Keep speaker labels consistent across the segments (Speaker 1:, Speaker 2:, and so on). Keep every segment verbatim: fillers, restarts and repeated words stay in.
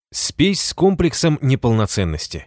Speaker 1: Спесь с комплексом неполноценности.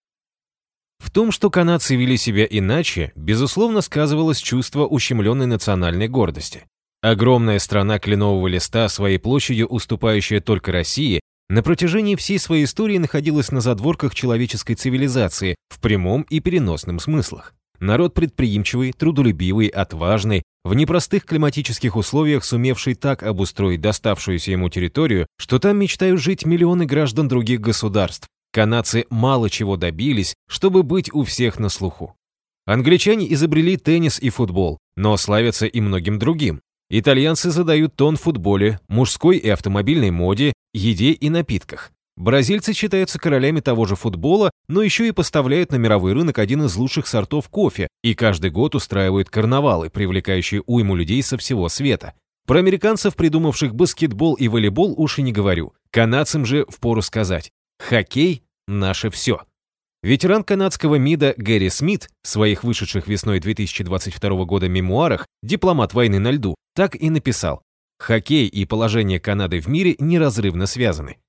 Speaker 1: В том, что канадцы вели себя иначе, безусловно сказывалось чувство ущемленной национальной гордости. Огромная страна кленового листа, своей площадью уступающая только России, на протяжении всей своей истории находилась на задворках человеческой цивилизации в прямом и переносном смыслах. Народ предприимчивый, трудолюбивый, отважный, в непростых климатических условиях сумевший так обустроить доставшуюся ему территорию, что там мечтают жить миллионы граждан других государств. Канадцы мало чего добились, чтобы быть у всех на слуху. Англичане изобрели теннис и футбол, но славятся и многим другим. Итальянцы задают тон в футболе, мужской и автомобильной моде, еде и напитках. Бразильцы считаются королями того же футбола, но еще и поставляют на мировой рынок один из лучших сортов кофе и каждый год устраивают карнавалы, привлекающие уйму людей со всего света. Про американцев, придумавших баскетбол и волейбол, уж и не говорю. Канадцам же впору сказать: хоккей – наше все. Ветеран канадского МИДа Гэри Смит в своих вышедших весной две тысячи двадцать второго года мемуарах «Дипломат войны на льду» так и написал: «Хоккей и положение Канады в мире неразрывно связаны».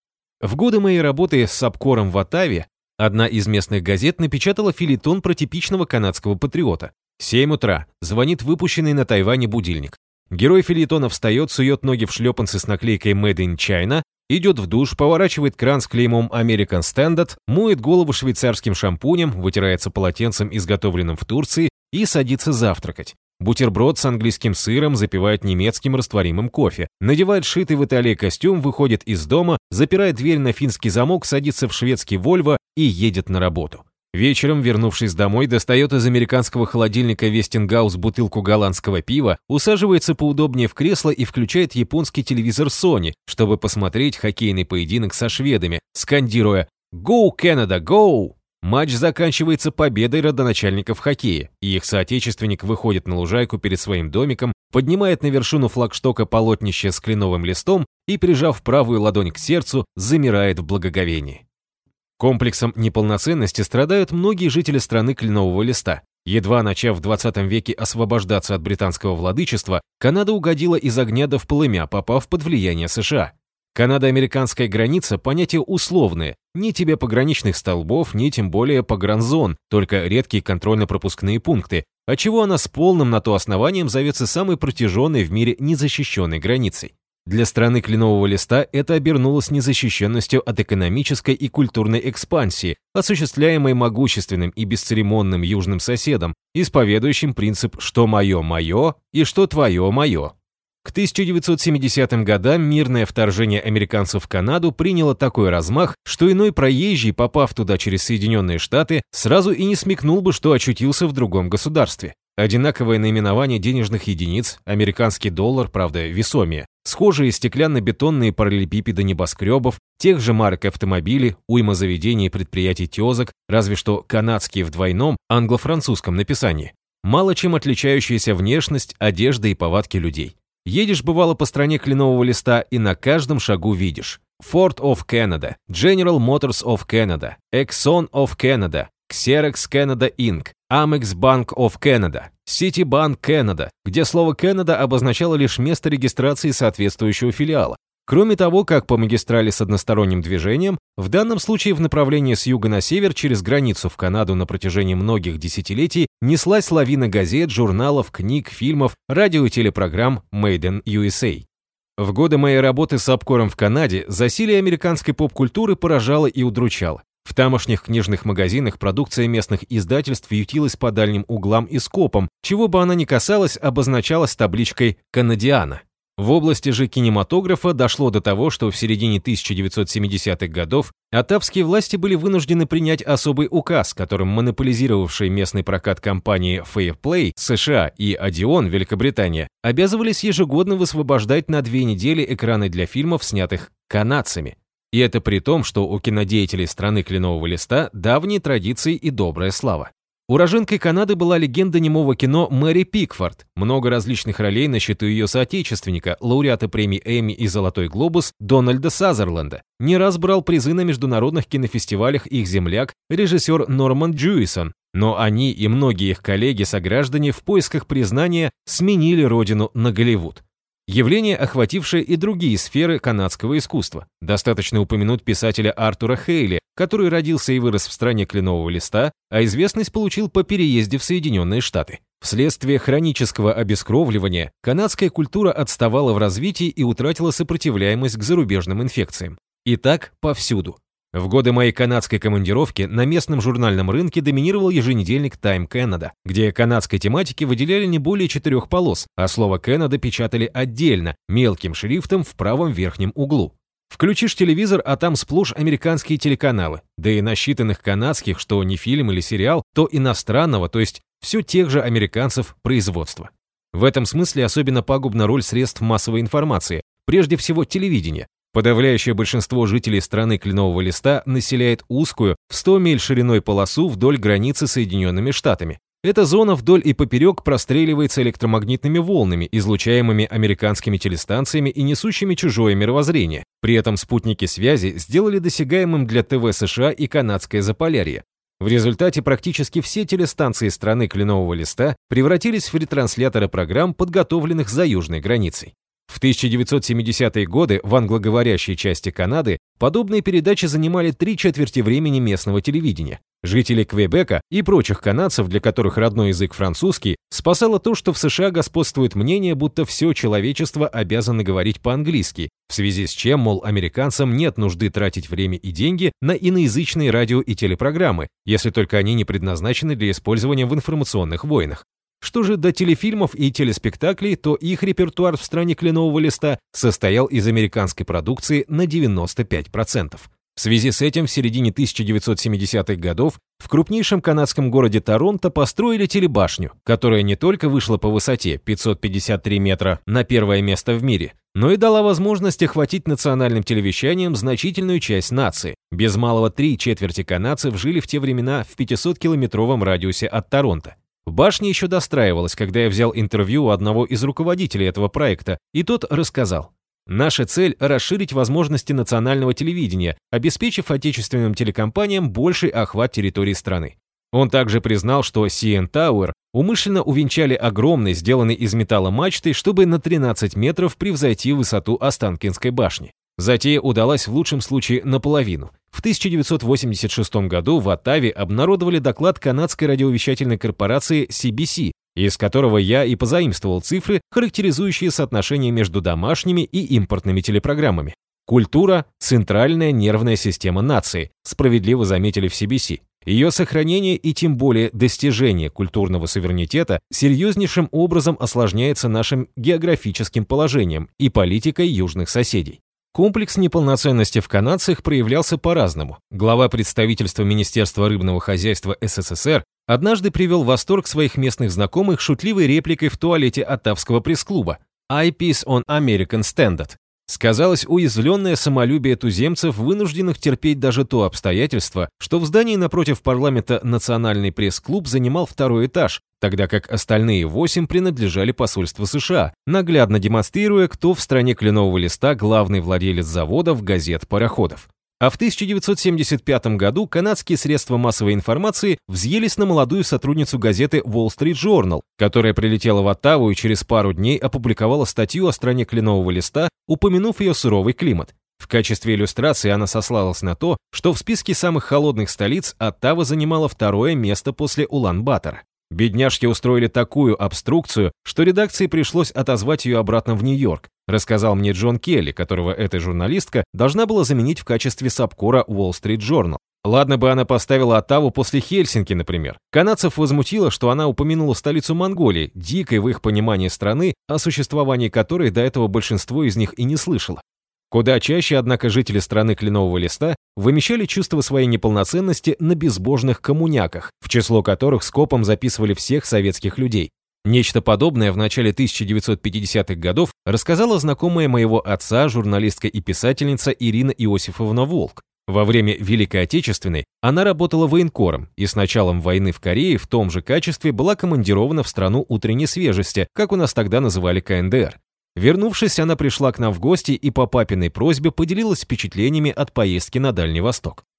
Speaker 1: В годы моей работы с Сапкором в Оттаве одна из местных газет напечатала фельетон про типичного канадского патриота. семь утра, звонит выпущенный на Тайване будильник. Герой фельетона встает, сует ноги в шлепанцы с наклейкой «Made in China», идет в душ, поворачивает кран с клеймом American Standard, моет голову швейцарским шампунем, вытирается полотенцем, изготовленным в Турции, и садится завтракать. Бутерброд с английским сыром запивает немецким растворимым кофе, надевает сшитый в Италии костюм, выходит из дома, запирает дверь на финский замок, садится в шведский Volvo и едет на работу. Вечером, вернувшись домой, достает из американского холодильника Вестингаус бутылку голландского пива, усаживается поудобнее в кресло и включает японский телевизор Sony, чтобы посмотреть хоккейный поединок со шведами, скандируя «Go, Canada, go!». Матч заканчивается победой родоначальников хоккея, и их соотечественник выходит на лужайку перед своим домиком, поднимает на вершину флагштока полотнище с кленовым листом и, прижав правую ладонь к сердцу, замирает в благоговении. Комплексом неполноценности страдают многие жители страны кленового листа. Едва начав в двадцатом веке освобождаться от британского владычества, Канада угодила из огня до вполымя, попав под влияние США. Канадо-американская граница – понятие условное, ни тебе пограничных столбов, ни тем более погранзон, только редкие контрольно-пропускные пункты, отчего она с полным на то основанием зовется самой протяженной в мире незащищенной границей. Для страны кленового листа это обернулось незащищенностью от экономической и культурной экспансии, осуществляемой могущественным и бесцеремонным южным соседом, исповедующим принцип «что мое – мое» и «что твое – мое». К тысяча девятьсот семидесятым годам мирное вторжение американцев в Канаду приняло такой размах, что иной проезжий, попав туда через Соединенные Штаты, сразу и не смекнул бы, что очутился в другом государстве. Одинаковое наименование денежных единиц, американский доллар, правда, весомее, схожие стеклянно-бетонные параллелепипеды небоскребов, тех же марок автомобилей, уйма заведений и предприятий тезок, разве что канадские в двойном англо-французском написании. Мало чем отличающаяся внешность, одежда и повадки людей. Едешь, бывало, по стране кленового листа и на каждом шагу видишь Ford of Canada, General Motors of Canada, Exxon of Canada, Xerox Canada инкорпорейтед, Amex Bank of Canada, Citibank Canada, где слово «Canada» обозначало лишь место регистрации соответствующего филиала. Кроме того, как по магистрали с односторонним движением, в данном случае в направлении с юга на север через границу в Канаду на протяжении многих десятилетий неслась лавина газет, журналов, книг, фильмов, радио и телепрограмм Made in ю эс эй. В годы моей работы с Апкором в Канаде засилие американской поп-культуры поражало и удручало. В тамошних книжных магазинах продукция местных издательств ютилась по дальним углам и скопам, чего бы она ни касалась, обозначалась табличкой «Канадиана». В области же кинематографа дошло до того, что в середине тысяча девятьсот семидесятых годов оттавские власти были вынуждены принять особый указ, которым монополизировавшие местный прокат компании Fairplay США и Odeon Великобритания обязывались ежегодно высвобождать на две недели экраны для фильмов, снятых канадцами. И это при том, что у кинодеятелей страны кленового листа давние традиции и добрая слава. Уроженкой Канады была легенда немого кино Мэри Пикфорд, много различных ролей на счету ее соотечественника, лауреата премий Эмми и Золотой глобус Дональда Сазерленда. Не раз брал призы на международных кинофестивалях их земляк, режиссер Норман Джуисон, но они и многие их коллеги-сограждане в поисках признания сменили родину на Голливуд. Явление, охватившее и другие сферы канадского искусства. Достаточно упомянуть писателя Артура Хейли, который родился и вырос в стране кленового листа, а известность получил по переезде в Соединенные Штаты. Вследствие хронического обескровливания канадская культура отставала в развитии и утратила сопротивляемость к зарубежным инфекциям. И так повсюду. В годы моей канадской командировки на местном журнальном рынке доминировал еженедельник Time Canada, где канадской тематике выделяли не более четырех полос, а слово «Канада» печатали отдельно, мелким шрифтом в правом верхнем углу. Включишь телевизор, а там сплошь американские телеканалы, да и насчитанных канадских, что не фильм или сериал, то иностранного, то есть все тех же американцев производства. В этом смысле особенно пагубна роль средств массовой информации, прежде всего телевидения. Подавляющее большинство жителей страны кленового листа населяет узкую, в сто миль шириной полосу вдоль границы с Соединенными Штатами. Эта зона вдоль и поперек простреливается электромагнитными волнами, излучаемыми американскими телестанциями и несущими чужое мировоззрение. При этом спутники связи сделали досягаемым для ТВ США и канадское Заполярье. В результате практически все телестанции страны кленового листа превратились в ретрансляторы программ, подготовленных за южной границей. В тысяча девятьсот семидесятые годы в англоговорящей части Канады подобные передачи занимали три четверти времени местного телевидения. Жители Квебека и прочих канадцев, для которых родной язык французский, спасало то, что в США господствует мнение, будто все человечество обязано говорить по-английски, в связи с чем, мол, американцам нет нужды тратить время и деньги на иноязычные радио и телепрограммы, если только они не предназначены для использования в информационных войнах. Что же до телефильмов и телеспектаклей, то их репертуар в стране кленового листа состоял из американской продукции на девяносто пять процентов. В связи с этим в середине тысяча девятьсот семидесятых годов в крупнейшем канадском городе Торонто построили телебашню, которая не только вышла по высоте пятьсот пятьдесят три метра на первое место в мире, но и дала возможность охватить национальным телевещанием значительную часть нации. Без малого три четверти канадцев жили в те времена в пятисоткилометровом радиусе от Торонто. Башня еще достраивалась, когда я взял интервью у одного из руководителей этого проекта, и тот рассказал: «Наша цель – расширить возможности национального телевидения, обеспечив отечественным телекомпаниям больший охват территории страны». Он также признал, что си эн Tower умышленно увенчали огромной, сделанной из металла мачтой, чтобы на тринадцать метров превзойти высоту Останкинской башни. Затея удалась в лучшем случае наполовину. В тысяча девятьсот восемьдесят шестом году в Оттаве обнародовали доклад канадской радиовещательной корпорации си би си, из которого я и позаимствовал цифры, характеризующие соотношение между домашними и импортными телепрограммами. Культура – центральная нервная система нации, справедливо заметили в си би си. Ее сохранение и тем более достижение культурного суверенитета серьезнейшим образом осложняется нашим географическим положением и политикой южных соседей. Комплекс неполноценности в канадцах проявлялся по-разному. Глава представительства Министерства рыбного хозяйства эс эс эс эр однажды привел в восторг своих местных знакомых шутливой репликой в туалете Оттавского пресс-клуба «I piss on American Standard». Сказалось уязвленное самолюбие туземцев, вынужденных терпеть даже то обстоятельство, что в здании напротив парламента Национальный пресс-клуб занимал второй этаж, тогда как остальные восемь принадлежали посольству США, наглядно демонстрируя, кто в стране кленового листа главный владелец заводов, газет, пароходов. А в тысяча девятьсот семьдесят пятом году канадские средства массовой информации взъелись на молодую сотрудницу газеты Wall Street Journal, которая прилетела в Оттаву и через пару дней опубликовала статью о стране кленового листа, упомянув ее суровый климат. В качестве иллюстрации она сослалась на то, что в списке самых холодных столиц Оттава занимала второе место после Улан-Батора. Бедняжки устроили такую обструкцию, что редакции пришлось отозвать ее обратно в Нью-Йорк, рассказал мне Джон Келли, которого эта журналистка должна была заменить в качестве сабкора Wall Street Journal. Ладно бы она поставила Оттаву после Хельсинки, например. Канадцев возмутило, что она упомянула столицу Монголии, дикой в их понимании страны, о существовании которой до этого большинство из них и не слышало. Куда чаще, однако, жители страны кленового листа вымещали чувство своей неполноценности на безбожных коммуняках, в число которых скопом записывали всех советских людей. Нечто подобное в начале тысяча девятьсот пятидесятых годов рассказала знакомая моего отца, журналистка и писательница Ирина Иосифовна Волк. Во время Великой Отечественной она работала военкором и с началом войны в Корее в том же качестве была командирована в страну утренней свежести, как у нас тогда называли ка эн дэ эр. Вернувшись, она пришла к нам в гости и по папиной просьбе поделилась впечатлениями от поездки на Дальний Восток.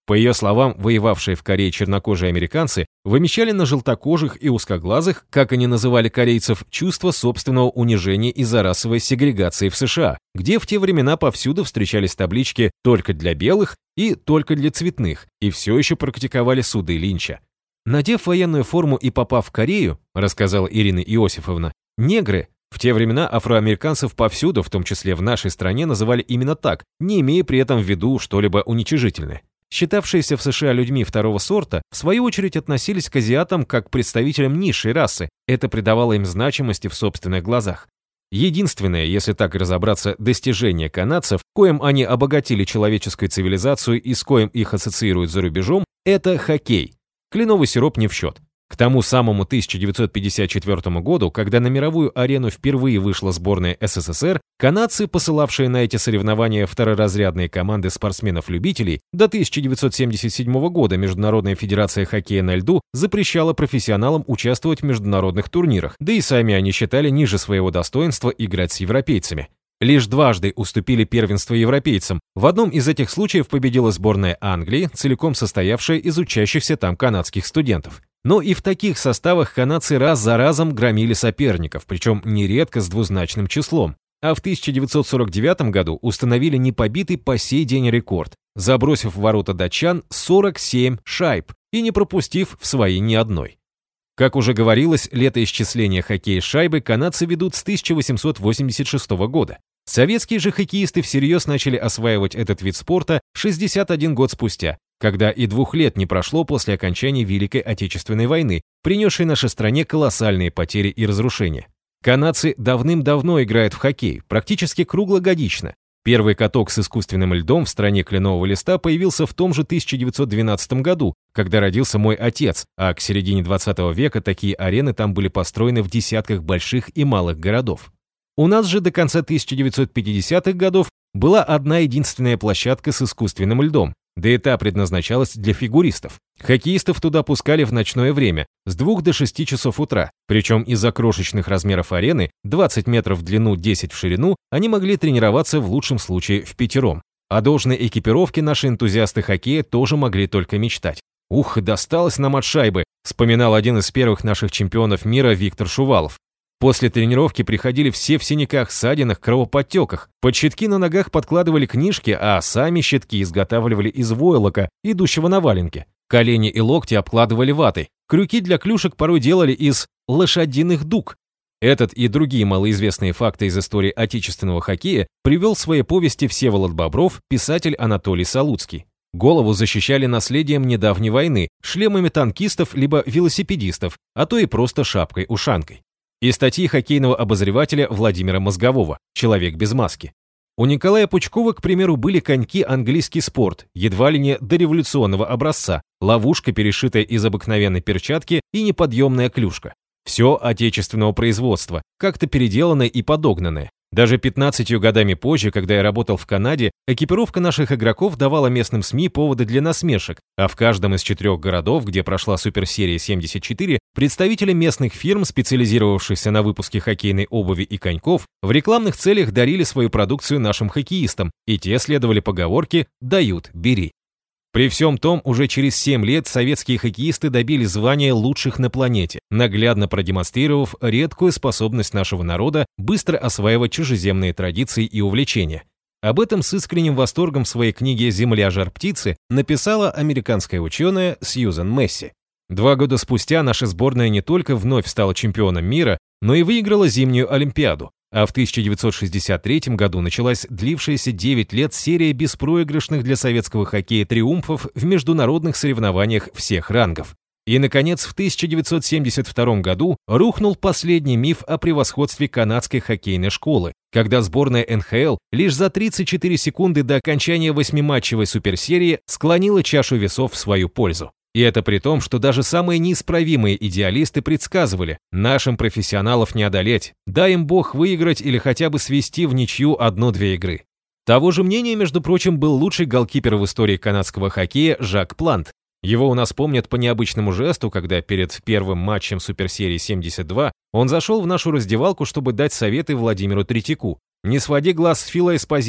Speaker 1: По ее словам, воевавшие в Корее чернокожие американцы вымещали на желтокожих и узкоглазых, как они называли корейцев, чувство собственного унижения из-за расовой сегрегации в США, где в те времена повсюду встречались таблички «только для белых» и «только для цветных», и все еще практиковали суды Линча. Надев военную форму и попав в Корею, рассказала Ирина Иосифовна, негры, в те времена афроамериканцев повсюду, в том числе в нашей стране, называли именно так, не имея при этом в виду что-либо уничижительное. Считавшиеся в США людьми второго сорта, в свою очередь относились к азиатам как к представителям низшей расы, это придавало им значимости в собственных глазах. Единственное, если так разобраться, достижение канадцев, коим они обогатили человеческую цивилизацию и с коим их ассоциируют за рубежом, это хоккей. Кленовый сироп не в счет. К тому самому тысяча девятьсот пятьдесят четвёртому году, когда на мировую арену впервые вышла сборная СССР, канадцы, посылавшие на эти соревнования второразрядные команды спортсменов-любителей, до тысяча девятьсот семьдесят седьмого года Международная федерация хоккея на льду запрещала профессионалам участвовать в международных турнирах, да и сами они считали ниже своего достоинства играть с европейцами. Лишь дважды уступили первенство европейцам. В одном из этих случаев победила сборная Англии, целиком состоявшая из учащихся там канадских студентов. Но и в таких составах канадцы раз за разом громили соперников, причем нередко с двузначным числом. А в тысяча девятьсот сорок девятом году установили непобитый по сей день рекорд, забросив в ворота датчан сорок семь шайб и не пропустив в свои ни одной. Как уже говорилось, летоисчисление хоккея с шайбой канадцы ведут с тысяча восемьсот восемьдесят шестого года. Советские же хоккеисты всерьез начали осваивать этот вид спорта шестьдесят один год спустя, когда и двух лет не прошло после окончания Великой Отечественной войны, принесшей нашей стране колоссальные потери и разрушения. Канадцы давным-давно играют в хоккей, практически круглогодично. Первый каток с искусственным льдом в стране кленового листа появился в том же тысяча девятьсот двенадцатом году, когда родился мой отец, а к середине двадцатого века такие арены там были построены в десятках больших и малых городов. У нас же до конца тысяча девятьсот пятидесятых годов была одна единственная площадка с искусственным льдом, да и та предназначалась для фигуристов. Хоккеистов туда пускали в ночное время, с двух до шести часов утра, причем из-за крошечных размеров арены, двадцать метров в длину, десять в ширину, они могли тренироваться в лучшем случае впятером. О должной экипировке наши энтузиасты хоккея тоже могли только мечтать. «Ух, досталось нам от шайбы», вспоминал один из первых наших чемпионов мира Виктор Шувалов. После тренировки приходили все в синяках, ссадинах, кровоподтеках. Под щитки на ногах подкладывали книжки, а сами щитки изготавливали из войлока, идущего на валенке. Колени и локти обкладывали ватой. Крюки для клюшек порой делали из лошадиных дуг. Этот и другие малоизвестные факты из истории отечественного хоккея привел в своей повести Всеволод Бобров писатель Анатолий Салуцкий. Голову защищали наследием недавней войны, шлемами танкистов либо велосипедистов, а то и просто шапкой-ушанкой. И статьи хоккейного обозревателя Владимира Мозгового «Человек без маски». У Николая Пучкова, к примеру, были коньки «Английский спорт», едва ли не дореволюционного образца, ловушка, перешитая из обыкновенной перчатки, и неподъемная клюшка. Все отечественного производства, как-то переделанное и подогнанное. Даже пятнадцатью годами позже, когда я работал в Канаде, экипировка наших игроков давала местным СМИ поводы для насмешек, а в каждом из четырех городов, где прошла суперсерия семьдесят четыре, представители местных фирм, специализировавшихся на выпуске хоккейной обуви и коньков, в рекламных целях дарили свою продукцию нашим хоккеистам, и те следовали поговорке «дают, бери». При всем том, уже через семь лет советские хоккеисты добились звания лучших на планете, наглядно продемонстрировав редкую способность нашего народа быстро осваивать чужеземные традиции и увлечения. Об этом с искренним восторгом в своей книге «Земля, жар, птицы» написала американская ученая Сьюзен Месси. Два года спустя наша сборная не только вновь стала чемпионом мира, но и выиграла зимнюю Олимпиаду. А в тысяча девятьсот шестьдесят третьем году началась длившаяся девять лет серия беспроигрышных для советского хоккея триумфов в международных соревнованиях всех рангов. И, наконец, в тысяча девятьсот семьдесят втором году рухнул последний миф о превосходстве канадской хоккейной школы, когда сборная эн ха эл лишь за тридцать четыре секунды до окончания восьмиматчевой суперсерии склонила чашу весов в свою пользу. И это при том, что даже самые неисправимые идеалисты предсказывали, нашим профессионалов не одолеть, дай им бог выиграть или хотя бы свести в ничью одну-две игры. Того же мнения, между прочим, был лучший голкипер в истории канадского хоккея Жак Плант. Его у нас помнят по необычному жесту, когда перед первым матчем суперсерии семьдесят два он зашел в нашу раздевалку, чтобы дать советы Владимиру Третьяку. «Не своди глаз с Фила Эспозито.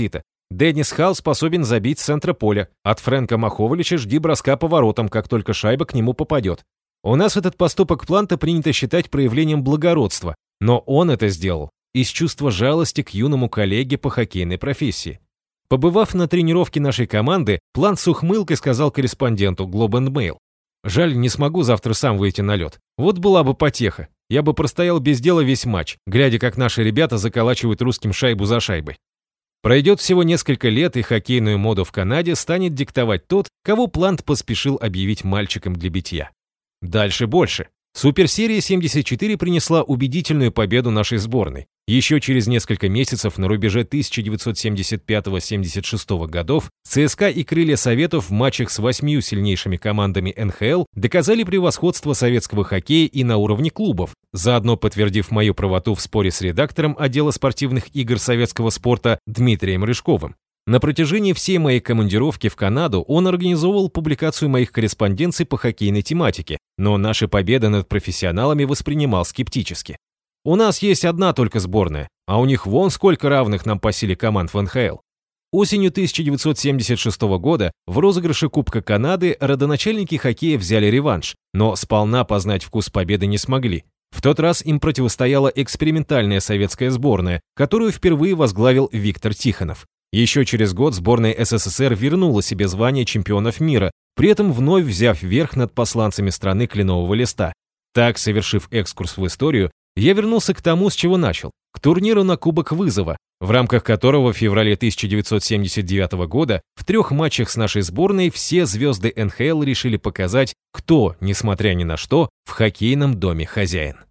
Speaker 1: Деннис Халл способен забить с центра поля. От Фрэнка Маховича жди броска по воротам, как только шайба к нему попадет. У нас этот поступок Планта принято считать проявлением благородства, но он это сделал из чувства жалости к юному коллеге по хоккейной профессии. Побывав на тренировке нашей команды, Плант с ухмылкой сказал корреспонденту Globe and Mail: «Жаль, не смогу завтра сам выйти на лед. Вот была бы потеха. Я бы простоял без дела весь матч, глядя, как наши ребята заколачивают русским шайбу за шайбой». Пройдет всего несколько лет, и хоккейную моду в Канаде станет диктовать тот, кого Плант поспешил объявить мальчиком для битья. Дальше больше. Суперсерия семьдесят четыре принесла убедительную победу нашей сборной. Еще через несколько месяцев на рубеже тысяча девятьсот семьдесят пятого — семьдесят шестого годов ЦСКА и Крылья Советов в матчах с восьмью сильнейшими командами эн ха эл доказали превосходство советского хоккея и на уровне клубов, заодно подтвердив мою правоту в споре с редактором отдела спортивных игр советского спорта Дмитрием Рыжковым. На протяжении всей моей командировки в Канаду он организовывал публикацию моих корреспонденций по хоккейной тематике, но наши победы над профессионалами воспринимал скептически. У нас есть одна только сборная, а у них вон сколько равных нам по силе команд в эн ха эл. Осенью тысяча девятьсот семьдесят шестого года в розыгрыше Кубка Канады родоначальники хоккея взяли реванш, но сполна познать вкус победы не смогли. В тот раз им противостояла экспериментальная советская сборная, которую впервые возглавил Виктор Тихонов. Еще через год сборная эс эс эс эр вернула себе звание чемпионов мира, при этом вновь взяв верх над посланцами страны кленового листа. Так, совершив экскурс в историю, я вернулся к тому, с чего начал, к турниру на Кубок Вызова, в рамках которого в феврале тысяча девятьсот семьдесят девятого года в трех матчах с нашей сборной все звезды эн ха эл решили показать, кто, несмотря ни на что, в хоккейном доме хозяин.